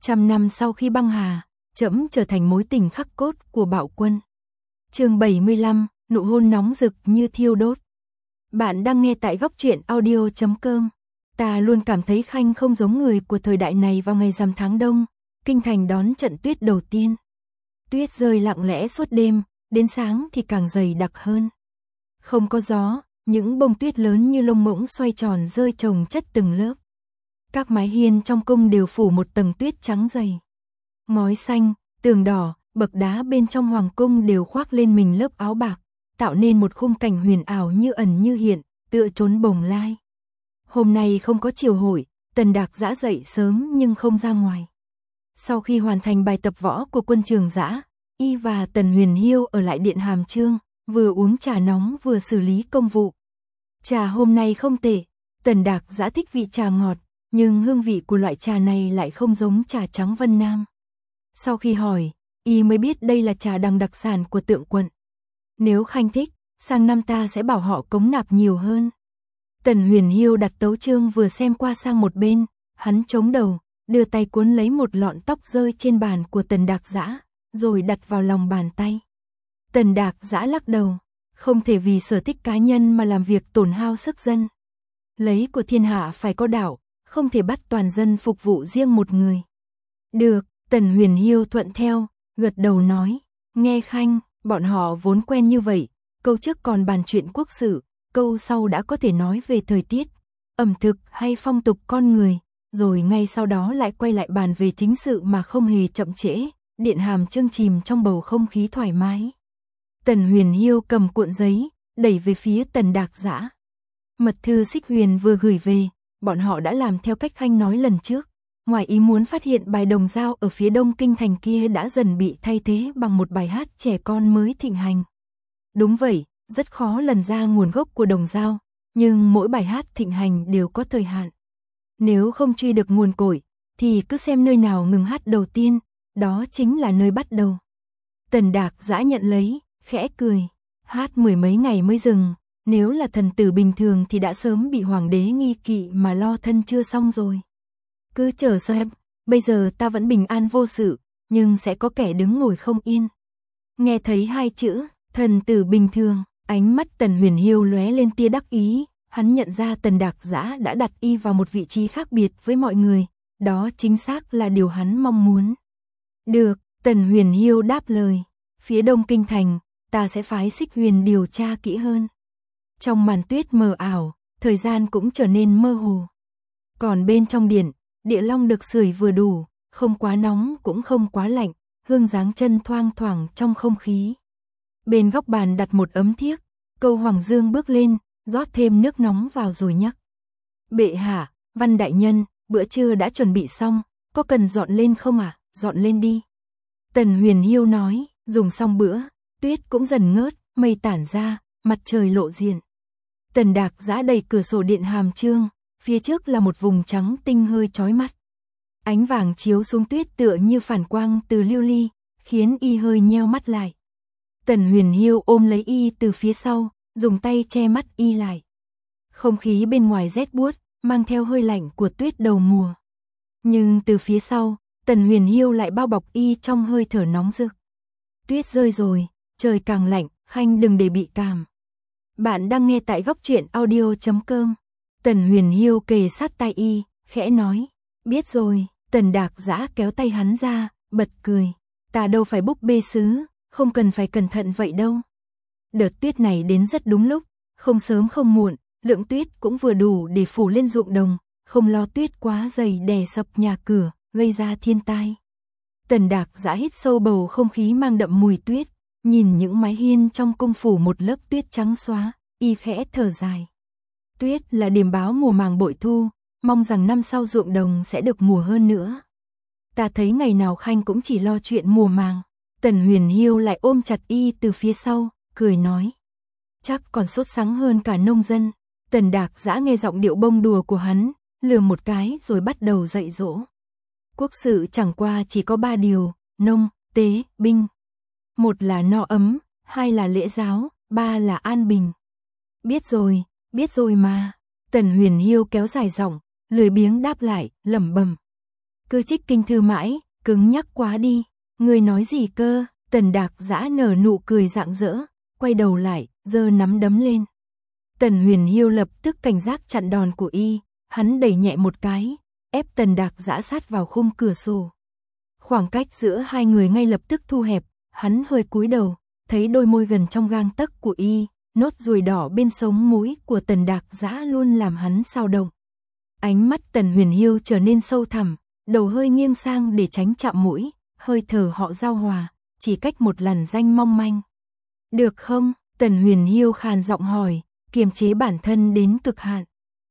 100 năm sau khi băng hà, trẫm trở thành mối tình khắc cốt của Bạo Quân. Chương 75, nụ hôn nóng rực như thiêu đốt. Bạn đang nghe tại góc truyện audio.com. Ta luôn cảm thấy Khanh không giống người của thời đại này vào ngày rằm tháng đông, kinh thành đón trận tuyết đầu tiên. Tuyết rơi lặng lẽ suốt đêm, đến sáng thì càng dày đặc hơn. Không có gió, những bông tuyết lớn như lông ngỗng xoay tròn rơi chồng chất từng lớp. Các mái hiên trong cung đều phủ một tầng tuyết trắng dày. Ngói xanh, tường đỏ, bậc đá bên trong hoàng cung đều khoác lên mình lớp áo bạc, tạo nên một khung cảnh huyền ảo như ẩn như hiện, tựa trốn bồng lai. Hôm nay không có triều hội, Tần Đạc Dã dậy sớm nhưng không ra ngoài. Sau khi hoàn thành bài tập võ của quân Trường Dã, y và Tần Huyền Hiêu ở lại điện Hàm Chương, vừa uống trà nóng vừa xử lý công vụ. Trà hôm nay không tệ, Tần Đạc Dã thích vị trà ngọt, nhưng hương vị của loại trà này lại không giống trà trắng Vân Nam. Sau khi hỏi, y mới biết đây là trà đằng đặc sản của Tượng Quận. Nếu Khanh thích, sang năm ta sẽ bảo họ cống nạp nhiều hơn. Tần Huyền Hiêu đặt tấu chương vừa xem qua sang một bên, hắn chống đầu, đưa tay cuốn lấy một lọn tóc rơi trên bàn của Tần Đạc Dã, rồi đặt vào lòng bàn tay. Tần Đạc Dã lắc đầu, không thể vì sở thích cá nhân mà làm việc tổn hao sức dân. Lấy của thiên hạ phải có đạo, không thể bắt toàn dân phục vụ riêng một người. Được, Tần Huyền Hiêu thuận theo, gật đầu nói, nghe Khanh, bọn họ vốn quen như vậy, câu trước còn bàn chuyện quốc sự, câu sau đã có thể nói về thời tiết, ẩm thực hay phong tục con người, rồi ngay sau đó lại quay lại bàn về chính sự mà không hề chậm trễ, điện Hàm Chương chìm trong bầu không khí thoải mái. Tần Huyền Hiêu cầm cuộn giấy, đẩy về phía Tần Đạc Dã. Mật thư Xích Huyền vừa gửi về, bọn họ đã làm theo cách Khanh nói lần trước. Ngoài ý muốn phát hiện bài đồng dao ở phía đông kinh thành kia đã dần bị thay thế bằng một bài hát trẻ con mới thịnh hành. Đúng vậy, rất khó lần ra nguồn gốc của đồng dao, nhưng mỗi bài hát thịnh hành đều có thời hạn. Nếu không truy được nguồn cội, thì cứ xem nơi nào ngừng hát đầu tiên, đó chính là nơi bắt đầu. Tần Đạc Dã nhận lấy, khẽ cười, hát mười mấy ngày mới dừng, nếu là thần tử bình thường thì đã sớm bị hoàng đế nghi kỵ mà lo thân chưa xong rồi. Cứ chờ xem, bây giờ ta vẫn bình an vô sự, nhưng sẽ có kẻ đứng ngồi không yên. Nghe thấy hai chữ, thần tử bình thường, ánh mắt Tần Huyền Hiêu lóe lên tia đắc ý, hắn nhận ra Tần Đạc Dã đã đặt y vào một vị trí khác biệt với mọi người, đó chính xác là điều hắn mong muốn. Được, Tần Huyền Hiêu đáp lời, phía đông kinh thành, ta sẽ phái Xích Huyền điều tra kỹ hơn. Trong màn tuyết mờ ảo, thời gian cũng trở nên mơ hồ. Còn bên trong điện, địa long được sưởi vừa đủ, không quá nóng cũng không quá lạnh, hương dáng chân thoang thoảng trong không khí. Bên góc bàn đặt một ấm thiếc, Câu Hoàng Dương bước lên, rót thêm nước nóng vào rồi nhắc. Bệ hạ, Văn đại nhân, bữa trưa đã chuẩn bị xong, có cần dọn lên không ạ? Dọn lên đi. Tần Huyền Hiêu nói, dùng xong bữa, tuyết cũng dần ngớt, mây tản ra, mặt trời lộ diện. Tần Đạc Dã đẩy cửa sổ điện Hàm Chương, phía trước là một vùng trắng tinh hơi chói mắt. Ánh vàng chiếu xuống tuyết tựa như phản quang từ lưu ly, khiến y hơi nheo mắt lại. Tần Huyền Hiêu ôm lấy y từ phía sau, dùng tay che mắt y lại. Không khí bên ngoài rét buốt, mang theo hơi lạnh của tuyết đầu mùa. Nhưng từ phía sau, Tần Huyền Hiêu lại bao bọc y trong hơi thở nóng rực. Tuyết rơi rồi, trời càng lạnh, Khanh đừng để bị cảm. Bạn đang nghe tại góc truyện audio.com. Tần Huyền Hiêu kề sát tai y, khẽ nói, biết rồi. Tần Đạc Dã kéo tay hắn ra, bật cười, ta đâu phải búp bê sứ, không cần phải cẩn thận vậy đâu. Đợt tuyết này đến rất đúng lúc, không sớm không muộn, lượng tuyết cũng vừa đủ để phủ lên ruộng đồng, không lo tuyết quá dày đè sập nhà cửa, gây ra thiên tai. Tần Đạc Dã hít sâu bầu không khí mang đậm mùi tuyết, nhìn những mái hiên trong cung phủ một lớp tuyết trắng xóa, y khẽ thở dài. Tuyết là điềm báo mùa màng bội thu, mong rằng năm sau ruộng đồng sẽ được mùa hơn nữa. Ta thấy ngày nào Khanh cũng chỉ lo chuyện mùa màng. Tần Huyền Hiêu lại ôm chặt y từ phía sau, cười nói. Chắc còn sốt sắng hơn cả nông dân. Tần Đạc Dã nghe giọng điệu bông đùa của hắn, lừa một cái rồi bắt đầu dạy dỗ. Quốc sự chẳng qua chỉ có 3 điều, nông, tế, binh. 1 là no ấm, 2 là lễ giáo, 3 là an bình. Biết rồi mà. Tần Huyền Hiêu kéo dài giọng, lười biếng đáp lại, lẩm bẩm. cứ trích kinh thư mãi, cứng nhắc quá đi. Người nói gì cơ? Tần Đạc Dã nở nụ cười rạng rỡ, quay đầu lại, giơ nắm đấm lên. Tần Huyền Hiêu lập tức cảnh giác chặn đòn của y, hắn đẩy nhẹ một cái, ép Tần Đạc Dã sát vào khung cửa sổ. Khoảng cách giữa hai người ngay lập tức thu hẹp, hắn hơi cúi đầu, thấy đôi môi gần trong gang tấc của y, nốt ruồi đỏ bên sống mũi của Tần Đạc Dã luôn làm hắn xao động. Ánh mắt Tần Huyền Hiêu trở nên sâu thẳm, đầu hơi nghiêng sang để tránh chạm mũi, hơi thở họ giao hòa, chỉ cách một làn ranh mong manh. Được không? Tần Huyền Hiêu khàn giọng hỏi, kiềm chế bản thân đến cực hạn.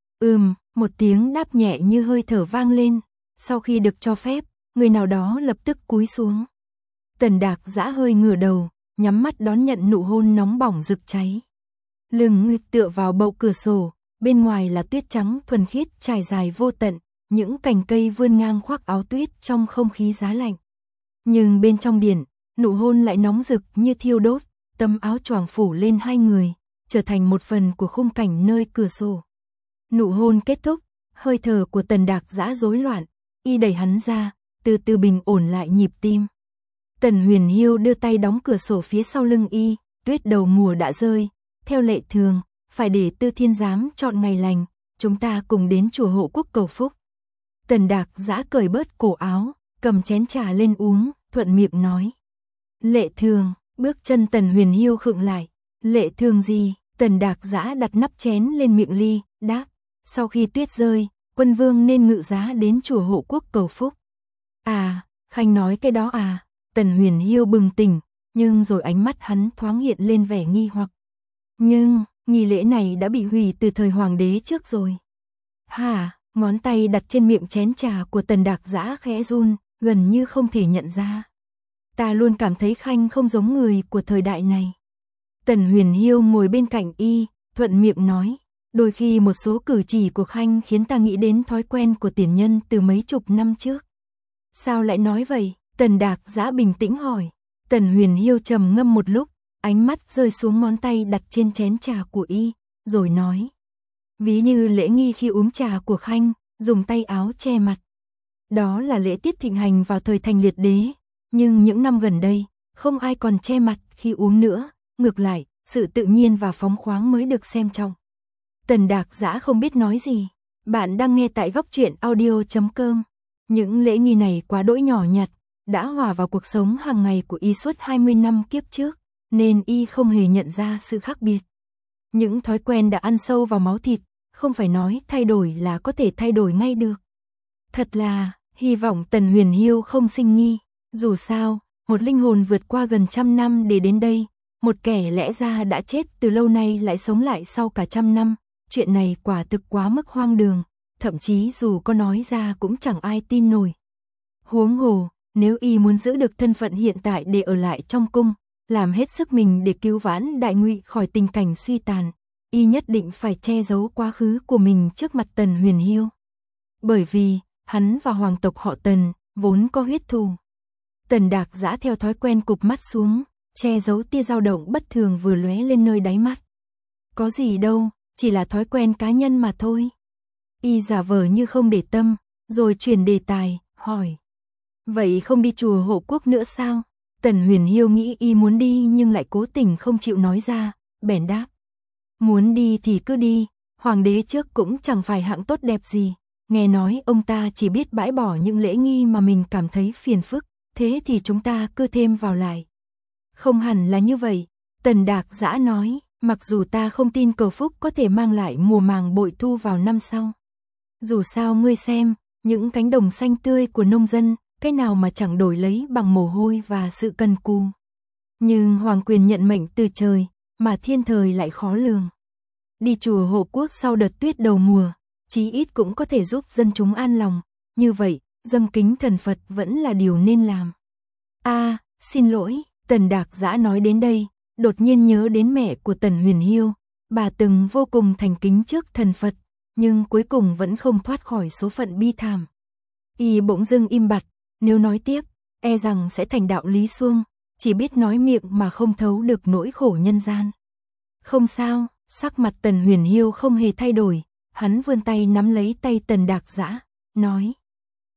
Một tiếng đáp nhẹ như hơi thở vang lên, sau khi được cho phép, người nào đó lập tức cúi xuống. Tần Đạc Dã hơi ngửa đầu, nhắm mắt đón nhận nụ hôn nóng bỏng rực cháy. Lưng tựa vào bậu cửa sổ, bên ngoài là tuyết trắng thuần khiết trải dài vô tận, những cành cây vươn ngang khoác áo tuyết trong không khí giá lạnh. Nhưng bên trong điện, nụ hôn lại nóng rực như thiêu đốt, tấm áo choàng phủ lên hai người, trở thành một phần của khung cảnh nơi cửa sổ. Nụ hôn kết thúc, hơi thở của Tần Đạc Dã rối loạn, y đẩy hắn ra, từ từ bình ổn lại nhịp tim. Tần Huyền Hiêu đưa tay đóng cửa sổ phía sau lưng y, tuyết đầu mùa đã rơi, theo lệ thường, phải để Tư Thiên Giám chọn ngày lành, chúng ta cùng đến chùa Hộ Quốc cầu phúc. Tần Đạc Dã cởi bớt cổ áo, cầm chén trà lên uống, thuận miệng nói. Lệ thường, bước chân Tần Huyền Hiêu khựng lại. Lệ thường gì? Tần Đạc Dã đặt nắp chén lên miệng ly, đáp. Sau khi tuyết rơi, quân vương nên ngự giá đến chùa Hộ Quốc cầu phúc. À, Khanh nói cái đó à? Tần Huyền Hiêu bừng tỉnh, nhưng rồi ánh mắt hắn thoáng hiện lên vẻ nghi hoặc. Nhưng, nghi lễ này đã bị hủy từ thời hoàng đế trước rồi. Hả? Ngón tay đặt trên miệng chén trà của Tần Đạc Dã khẽ run, gần như không thể nhận ra. Ta luôn cảm thấy Khanh không giống người của thời đại này. Tần Huyền Hiêu ngồi bên cạnh y, thuận miệng nói. Đôi khi một số cử chỉ của Khanh khiến ta nghĩ đến thói quen của tiền nhân từ mấy chục năm trước. Sao lại nói vậy? Tần Đạc Dã bình tĩnh hỏi. Tần Huyền Hiêu trầm ngâm một lúc, ánh mắt rơi xuống ngón tay đặt trên chén trà của y, rồi nói. Ví như lễ nghi khi uống trà của Khanh, dùng tay áo che mặt. Đó là lễ tiết thịnh hành vào thời thành liệt đế, nhưng những năm gần đây, không ai còn che mặt khi uống nữa, ngược lại, sự tự nhiên và phóng khoáng mới được xem trọng. Tần Đạc Dã không biết nói gì. Bạn đang nghe tại góc truyện audio.com. Những lễ nghi này quá đỗi nhỏ nhặt, đã hòa vào cuộc sống hàng ngày của y suốt 20 năm kiếp trước, nên y không hề nhận ra sự khác biệt. Những thói quen đã ăn sâu vào máu thịt, không phải nói thay đổi là có thể thay đổi ngay được. Thật là, hy vọng Tần Huyền Hiêu không sinh nghi. Dù sao, một linh hồn vượt qua gần 100 năm để đến đây, một kẻ lẽ ra đã chết từ lâu nay lại sống lại sau cả 100 năm. Chuyện này quả thực quá mức hoang đường, thậm chí dù có nói ra cũng chẳng ai tin nổi. Huống hồ, nếu y muốn giữ được thân phận hiện tại để ở lại trong cung, làm hết sức mình để cứu vãn Đại Ngụy khỏi tình cảnh suy tàn, y nhất định phải che giấu quá khứ của mình trước mặt Tần Huyền Hiêu. Bởi vì, hắn và hoàng tộc họ Tần, vốn có huyết thù. Tần Đạc Dã theo thói quen cụp mắt xuống, che giấu tia dao động bất thường vừa lóe lên nơi đáy mắt. Có gì đâu, chỉ là thói quen cá nhân mà thôi. Y giả vờ như không để tâm, rồi chuyển đề tài, hỏi. Vậy không đi chùa Hộ Quốc nữa sao? Tần Huyền Hiêu nghĩ y muốn đi nhưng lại cố tình không chịu nói ra, bèn đáp. Muốn đi thì cứ đi, hoàng đế trước cũng chẳng phải hạng tốt đẹp gì. Nghe nói ông ta chỉ biết bãi bỏ những lễ nghi mà mình cảm thấy phiền phức, thế thì chúng ta cứ thêm vào lại. Không hẳn là như vậy, Tần Đạc Dã nói, mặc dù ta không tin cầu phúc có thể mang lại mùa màng bội thu vào năm sau. Dù sao ngươi xem, những cánh đồng xanh tươi của nông dân, cái nào mà chẳng đổi lấy bằng mồ hôi và sự cần cù. Nhưng hoàng quyền nhận mệnh từ trời, mà thiên thời lại khó lường. Đi chùa Hộ Quốc sau đợt tuyết đầu mùa, chí ít cũng có thể giúp dân chúng an lòng, như vậy, dâng kính thần Phật vẫn là điều nên làm. Xin lỗi, Tần Đạc Dã nói đến đây, đột nhiên nhớ đến mẹ của Tần Huyền Hiêu, bà từng vô cùng thành kính trước thần Phật, nhưng cuối cùng vẫn không thoát khỏi số phận bi thảm. Y bỗng dưng im bặt, nếu nói tiếp, e rằng sẽ thành đạo lý suông, chỉ biết nói miệng mà không thấu được nỗi khổ nhân gian. Không sao, sắc mặt Tần Huyền Hiêu không hề thay đổi, hắn vươn tay nắm lấy tay Tần Đạc Dã, nói.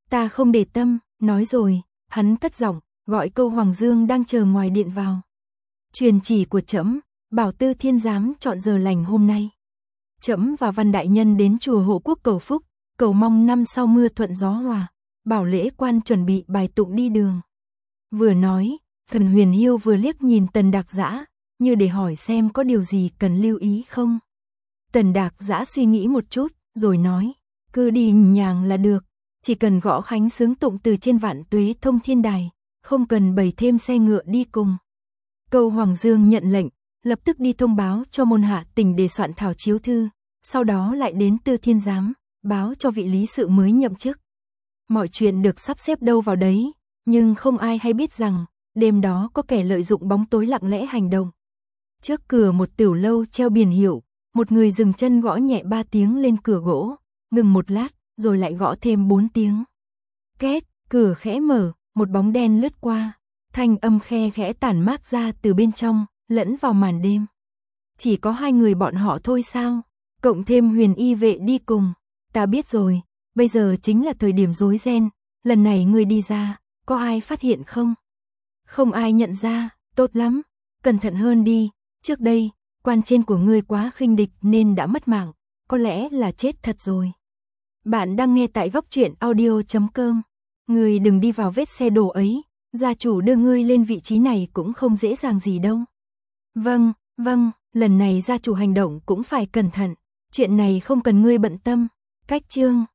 Ta không để tâm, nói rồi, hắn cất giọng, gọi Câu Hoàng Dương đang chờ ngoài điện vào. Truyền chỉ của trẫm, bảo Tư Thiên giám chọn giờ lành hôm nay. Trẫm và Văn đại nhân đến chùa Hộ Quốc cầu phúc, cầu mong năm sau mưa thuận gió hòa, bảo lễ quan chuẩn bị bài tụng đi đường. Vừa nói, Thần Huyền Hiêu vừa liếc nhìn Tần Đạc Dã, như để hỏi xem có điều gì cần lưu ý không. Tần Đạc Dã suy nghĩ một chút, rồi nói, cứ đi nhàng là được, chỉ cần gõ khánh sướng tụng từ trên Vạn Tuế Thông Thiên Đài, không cần bày thêm xe ngựa đi cùng. Câu Hoàng Dương nhận lệnh, lập tức đi thông báo cho môn hạ tỉnh để soạn thảo chiếu thư, sau đó lại đến Tư Thiên giám, báo cho vị lý sự mới nhậm chức. Mọi chuyện được sắp xếp đâu vào đấy, nhưng không ai hay biết rằng, đêm đó có kẻ lợi dụng bóng tối lặng lẽ hành động. Trước cửa một tiểu lâu treo biển hiệu, một người dừng chân gõ nhẹ 3 tiếng lên cửa gỗ, ngừng một lát, rồi lại gõ thêm 4 tiếng. Két, cửa khẽ mở, một bóng đen lướt qua, thanh âm khe khẽ tản mát ra từ bên trong, lẫn vào màn đêm. Chỉ có 2 người bọn họ thôi sao? Cộng thêm Huyền y vệ đi cùng. Ta biết rồi, bây giờ chính là thời điểm rối ren, lần này ngươi đi ra, có ai phát hiện không? Không ai nhận ra, tốt lắm, cẩn thận hơn đi, trước đây, quan trên của ngươi quá khinh địch nên đã mất mạng, có lẽ là chết thật rồi. Bạn đang nghe tại góc truyện audio.com. Ngươi đừng đi vào vết xe đổ ấy, gia chủ đưa ngươi lên vị trí này cũng không dễ dàng gì đâu. Vâng, lần này gia chủ hành động cũng phải cẩn thận, chuyện này không cần ngươi bận tâm. Cách chương